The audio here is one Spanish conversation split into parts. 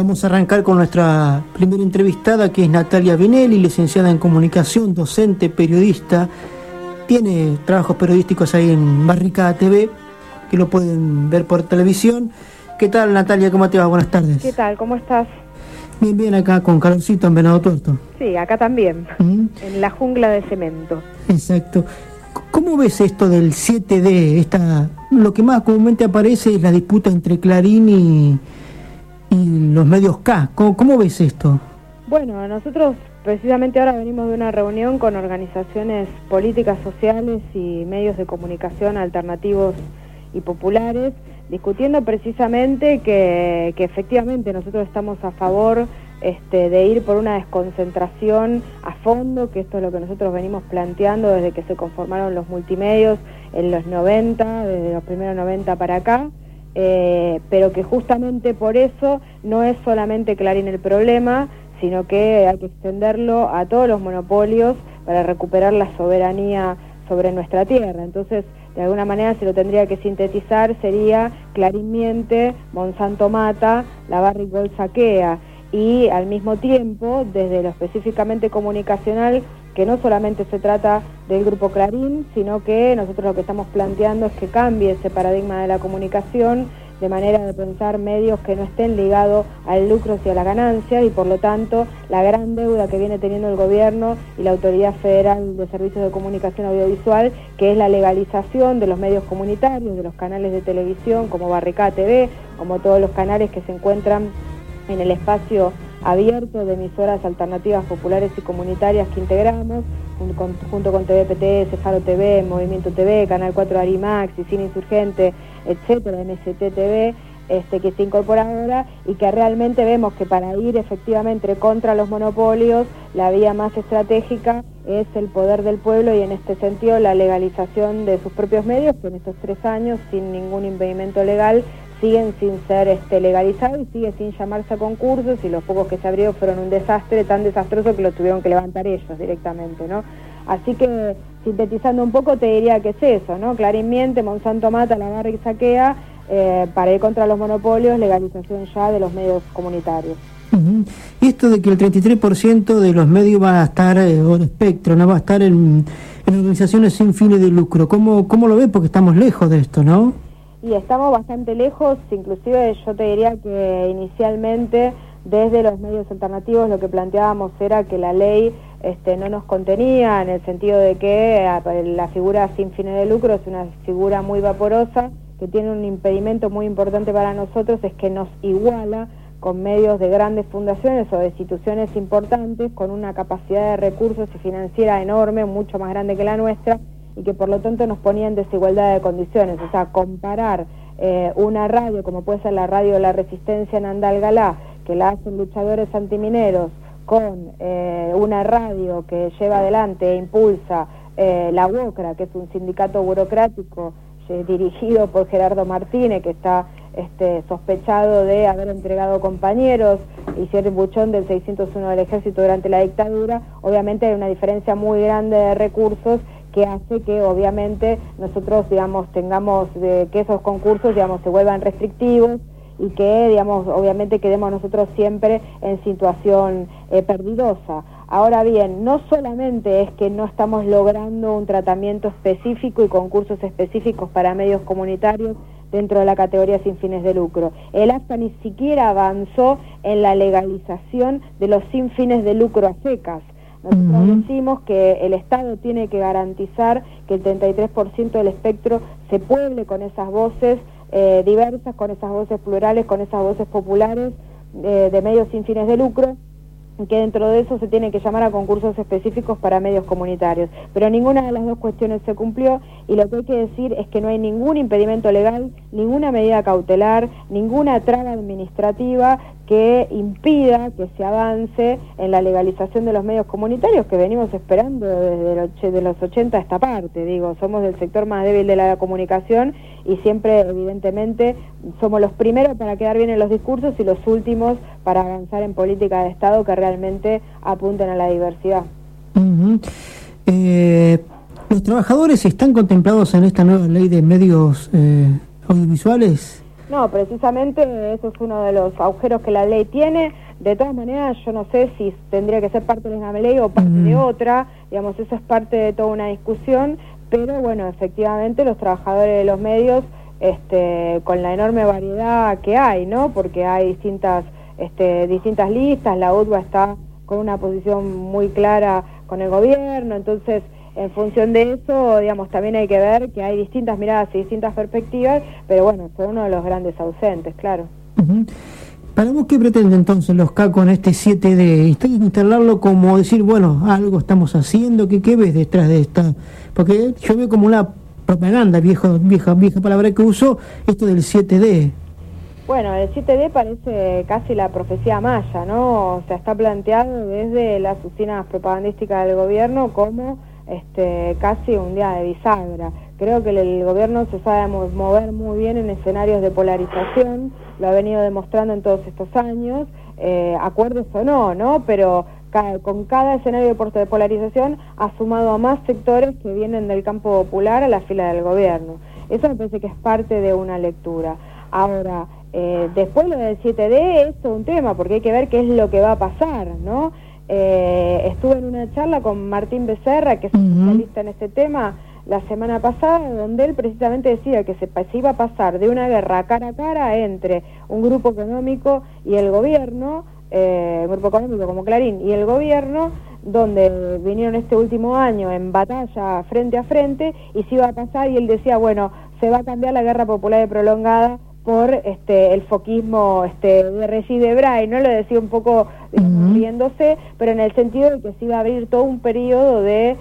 Vamos a arrancar con nuestra primera entrevistada, que es Natalia Vinelli, licenciada en comunicación, docente, periodista. Tiene trabajos periodísticos ahí en Barricada TV, que lo pueden ver por televisión. ¿Qué tal, Natalia? ¿Cómo te va? Buenas tardes. ¿Qué tal? ¿Cómo estás? Bien, bien, acá con calorcito en Venado Tuerto. Sí, acá también, en la jungla de cemento. Exacto. ¿Cómo ves esto del 7D? Lo que más comúnmente aparece es la disputa entre Clarín y los medios K. ¿Cómo ves esto? Bueno, nosotros precisamente ahora venimos de una reunión con organizaciones políticas, sociales y medios de comunicación alternativos y populares, discutiendo precisamente que efectivamente nosotros estamos a favor de ir por una desconcentración a fondo, que esto es lo que nosotros venimos planteando desde que se conformaron los multimedios en los 90, desde los primeros 90 para acá, pero que justamente por eso no es solamente Clarín el problema, sino que hay que extenderlo a todos los monopolios para recuperar la soberanía sobre nuestra tierra. Entonces, de alguna manera, si lo tendría que sintetizar, sería Clarín miente, Monsanto mata, la Barrick saquea, y al mismo tiempo, desde lo específicamente comunicacional, que no solamente se trata del Grupo Clarín, sino que nosotros lo que estamos planteando es que cambie ese paradigma de la comunicación, de manera de pensar medios que no estén ligados al lucro y a la ganancia, y por lo tanto la gran deuda que viene teniendo el gobierno y la Autoridad Federal de Servicios de Comunicación Audiovisual, que es la legalización de los medios comunitarios, de los canales de televisión como Barricada TV, como todos los canales que se encuentran en el espacio abierto de emisoras alternativas populares y comunitarias que integramos, junto con TVPTS, Faro TV, Movimiento TV, Canal 4 Arimax, y Cine Insurgente, etcétera, MST TV, que se incorpora ahora, y que realmente vemos que para ir efectivamente contra los monopolios, la vía más estratégica es el poder del pueblo, y en este sentido la legalización de sus propios medios, que en estos 3 años, sin ningún impedimento legal, siguen sin ser legalizados y sigue sin llamarse a concursos, y los pocos que se abrieron fueron un desastre, tan desastroso que lo tuvieron que levantar ellos directamente, ¿no? Así que, sintetizando un poco, te diría que es eso, ¿no? Clarín miente, Monsanto mata, la Barrick saquea, para ir contra los monopolios, legalización ya de los medios comunitarios. Y esto de que el 33% de los medios va a estar, o el espectro, no va a estar en organizaciones sin fines de lucro, ¿cómo lo ves? Porque estamos lejos de esto, ¿no? Y estamos bastante lejos, inclusive yo te diría que inicialmente desde los medios alternativos lo que planteábamos era que la ley no nos contenía, en el sentido de que la figura sin fines de lucro es una figura muy vaporosa, que tiene un impedimento muy importante para nosotros, es que nos iguala con medios de grandes fundaciones o de instituciones importantes, con una capacidad de recursos y financiera enorme, mucho más grande que la nuestra, y que por lo tanto nos ponía en desigualdad de condiciones. O sea, comparar una radio como puede ser la radio de la Resistencia en Andalgalá, que la hacen luchadores antimineros, con una radio que lleva adelante e impulsa la UOCRA, que es un sindicato burocrático dirigido por Gerardo Martínez, que está sospechado de haber entregado compañeros y ser buchón del 601 del Ejército durante la dictadura. Obviamente hay una diferencia muy grande de recursos que hace que obviamente nosotros, tengamos que esos concursos, se vuelvan restrictivos, y que, obviamente quedemos nosotros siempre en situación perdidosa. Ahora bien, no solamente es que no estamos logrando un tratamiento específico y concursos específicos para medios comunitarios dentro de la categoría sin fines de lucro. El AFCA ni siquiera avanzó en la legalización de los sin fines de lucro a secas. Nosotros decimos que el Estado tiene que garantizar que el 33% del espectro se pueble con esas voces diversas, con esas voces plurales, con esas voces populares de medios sin fines de lucro, que dentro de eso se tiene que llamar a concursos específicos para medios comunitarios. Pero ninguna de las dos cuestiones se cumplió, y lo que hay que decir es que no hay ningún impedimento legal, ninguna medida cautelar, ninguna traba administrativa que impida que se avance en la legalización de los medios comunitarios, que venimos esperando desde los 80 a esta parte. Somos del sector más débil de la comunicación, y siempre, evidentemente, somos los primeros para quedar bien en los discursos y los últimos para avanzar en política de Estado que realmente apunten a la diversidad. ¿Los trabajadores están contemplados en esta nueva ley de medios audiovisuales? No, precisamente eso es uno de los agujeros que la ley tiene. De todas maneras, yo no sé si tendría que ser parte de una ley o parte de otra, digamos, eso es parte de toda una discusión, pero bueno, efectivamente los trabajadores de los medios, con la enorme variedad que hay, ¿no? Porque hay distintas listas, la UTBA está con una posición muy clara con el gobierno, entonces en función de eso, digamos, también hay que ver que hay distintas miradas y distintas perspectivas, pero bueno, son uno de los grandes ausentes, claro. ¿Para vos qué pretende entonces los CA con este 7D? ¿Está instalarlo como decir, bueno, algo estamos haciendo? ¿Qué ves detrás de esta? Porque yo veo como una propaganda, vieja palabra que uso, esto del 7D. Bueno, el 7D parece casi la profecía maya, ¿no? O sea, está planteado desde las oficinas propagandísticas del gobierno como casi un día de bisagra. Creo que el gobierno se sabe mover muy bien en escenarios de polarización, lo ha venido demostrando en todos estos años, acuerdos o no, ¿no? Pero con cada escenario de polarización ha sumado a más sectores que vienen del campo popular a la fila del gobierno. Eso me parece que es parte de una lectura. Ahora, después lo del 7D es todo un tema, porque hay que ver qué es lo que va a pasar, ¿no? Estuve en una charla con Martín Becerra, que es especialista en este tema, la semana pasada, donde él precisamente decía que se iba a pasar de una guerra cara a cara entre un grupo económico y el gobierno, un grupo económico como Clarín y el gobierno, donde vinieron este último año en batalla frente a frente, y se iba a pasar, y él decía, bueno, se va a cambiar la guerra popular y prolongada por el foquismo de Regis Debray, ¿no? Lo decía un poco riéndose, pero en el sentido de que se iba a abrir todo un periodo de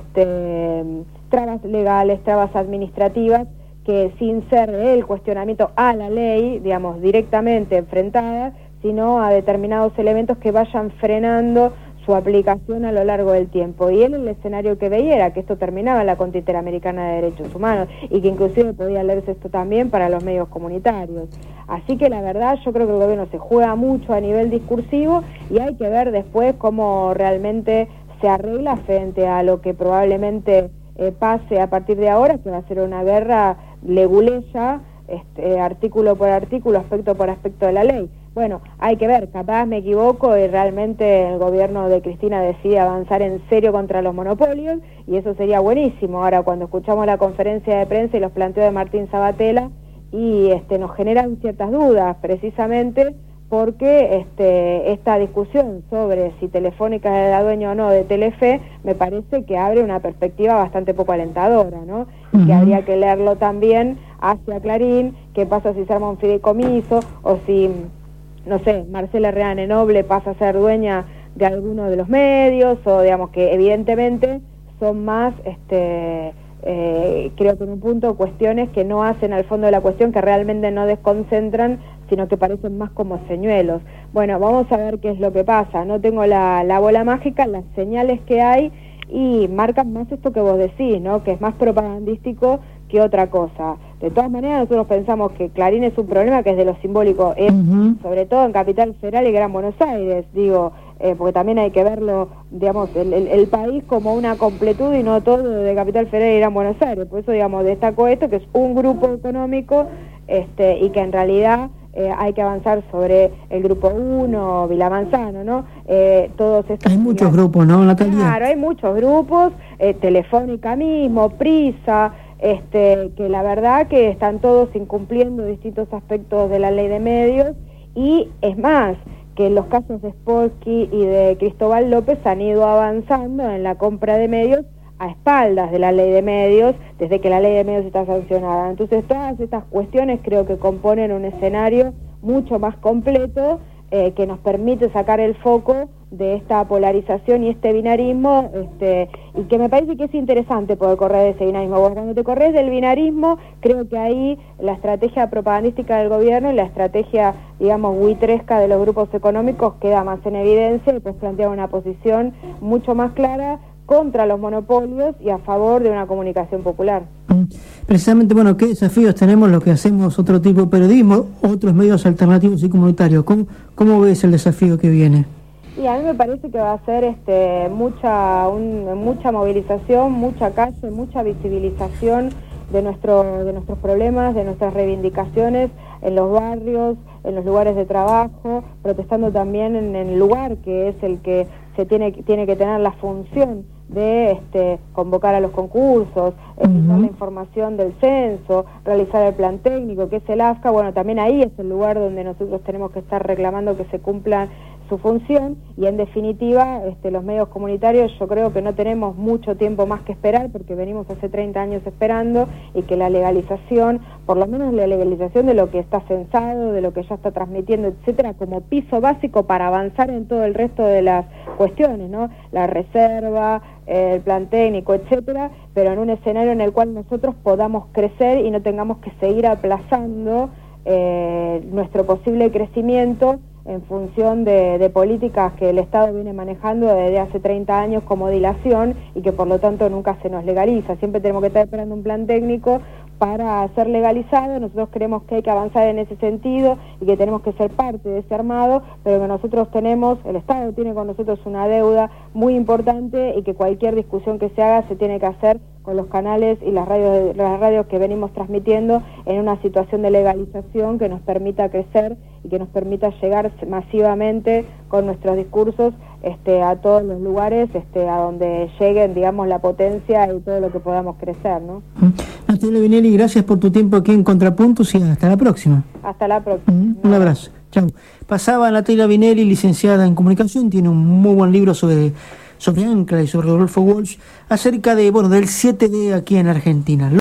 trabas legales, trabas administrativas, que sin ser el cuestionamiento a la ley, digamos, directamente enfrentada, sino a determinados elementos que vayan frenando su aplicación a lo largo del tiempo. Y él el escenario que veía era que esto terminaba en la Corte Interamericana de Derechos Humanos y que inclusive podía leerse esto también para los medios comunitarios. Así que la verdad yo creo que el gobierno se juega mucho a nivel discursivo y hay que ver después cómo realmente se arregla frente a lo que probablemente pase a partir de ahora, que va a ser una guerra leguleya, artículo por artículo, aspecto por aspecto de la ley. Bueno, hay que ver, capaz me equivoco y realmente el gobierno de Cristina decide avanzar en serio contra los monopolios y eso sería buenísimo. Ahora, cuando escuchamos la conferencia de prensa y los planteos de Martín Sabatella, y nos generan ciertas dudas, precisamente porque esta discusión sobre si Telefónica es la dueña o no de Telefe, me parece que abre una perspectiva bastante poco alentadora, ¿no? Que habría que leerlo también hacia Clarín, qué pasa si se arma un fideicomiso, o si, no sé, Marcela Reane Noble pasa a ser dueña de alguno de los medios, o digamos que evidentemente son más, creo que en un punto cuestiones que no hacen al fondo de la cuestión, que realmente no desconcentran, sino que parecen más como señuelos. Bueno, vamos a ver qué es lo que pasa. No tengo la bola mágica, las señales que hay y marcan más esto que vos decís, ¿no? Que es más propagandístico que otra cosa. De todas maneras, nosotros pensamos que Clarín es un problema que es de lo simbólico, sobre todo en Capital Federal y Gran Buenos Aires, digo, porque también hay que verlo, digamos, el país como una completud y no todo de Capital Federal y Gran Buenos Aires. Por eso, digamos, destaco esto, que es un grupo económico y que en realidad hay que avanzar sobre el grupo 1, Vila Manzano, ¿no? Todos estos, hay muchos grupos, ¿no, Natalia? Claro, hay muchos grupos, Telefónica mismo, Prisa, que la verdad que están todos incumpliendo distintos aspectos de la ley de medios, y es más, que los casos de Sporsky y de Cristóbal López han ido avanzando en la compra de medios a espaldas de la ley de medios, desde que la ley de medios está sancionada. Entonces todas estas cuestiones creo que componen un escenario mucho más completo, que nos permite sacar el foco de esta polarización y este binarismo, y que me parece que es interesante poder correr de ese binarismo. Porque cuando te corres del binarismo, creo que ahí la estrategia propagandística del gobierno y la estrategia, digamos, buitresca de los grupos económicos queda más en evidencia, y pues plantea una posición mucho más clara contra los monopolios y a favor de una comunicación popular. Precisamente, bueno, ¿qué desafíos tenemos los que hacemos otro tipo de periodismo, otros medios alternativos y comunitarios? ¿Cómo ves el desafío que viene? Y a mí me parece que va a ser mucha movilización, mucha calle, mucha visibilización de nuestros problemas, de nuestras reivindicaciones en los barrios, en los lugares de trabajo, protestando también en el lugar que es el que tiene que tener la función de convocar a los concursos, dar la información del censo, realizar el plan técnico, que es el AFCA. Bueno, también ahí es el lugar donde nosotros tenemos que estar reclamando que se cumpla su función, y en definitiva los medios comunitarios yo creo que no tenemos mucho tiempo más que esperar, porque venimos hace 30 años esperando, y que la legalización, por lo menos la legalización de lo que está censado, de lo que ya está transmitiendo, etcétera, como piso básico para avanzar en todo el resto de las cuestiones, ¿no? La reserva, el plan técnico, etcétera, pero en un escenario en el cual nosotros podamos crecer y no tengamos que seguir aplazando nuestro posible crecimiento en función de políticas que el Estado viene manejando desde hace 30 años como dilación, y que por lo tanto nunca se nos legaliza. Siempre tenemos que estar esperando un plan técnico para ser legalizado. Nosotros creemos que hay que avanzar en ese sentido y que tenemos que ser parte de ese armado, pero que nosotros tenemos, el Estado tiene con nosotros una deuda muy importante, y que cualquier discusión que se haga se tiene que hacer con los canales y las radios que venimos transmitiendo en una situación de legalización que nos permita crecer y que nos permita llegar masivamente con nuestros discursos a todos los lugares, a donde lleguen, digamos, la potencia y todo lo que podamos crecer, ¿no? Natalia Vinelli, gracias por tu tiempo aquí en Contrapuntos, y hasta la próxima. Hasta la próxima. Un abrazo. Chao. Pasaba Natalia Vinelli, licenciada en comunicación, tiene un muy buen libro sobre Ancla y sobre Rodolfo Walsh, acerca del 7D aquí en Argentina.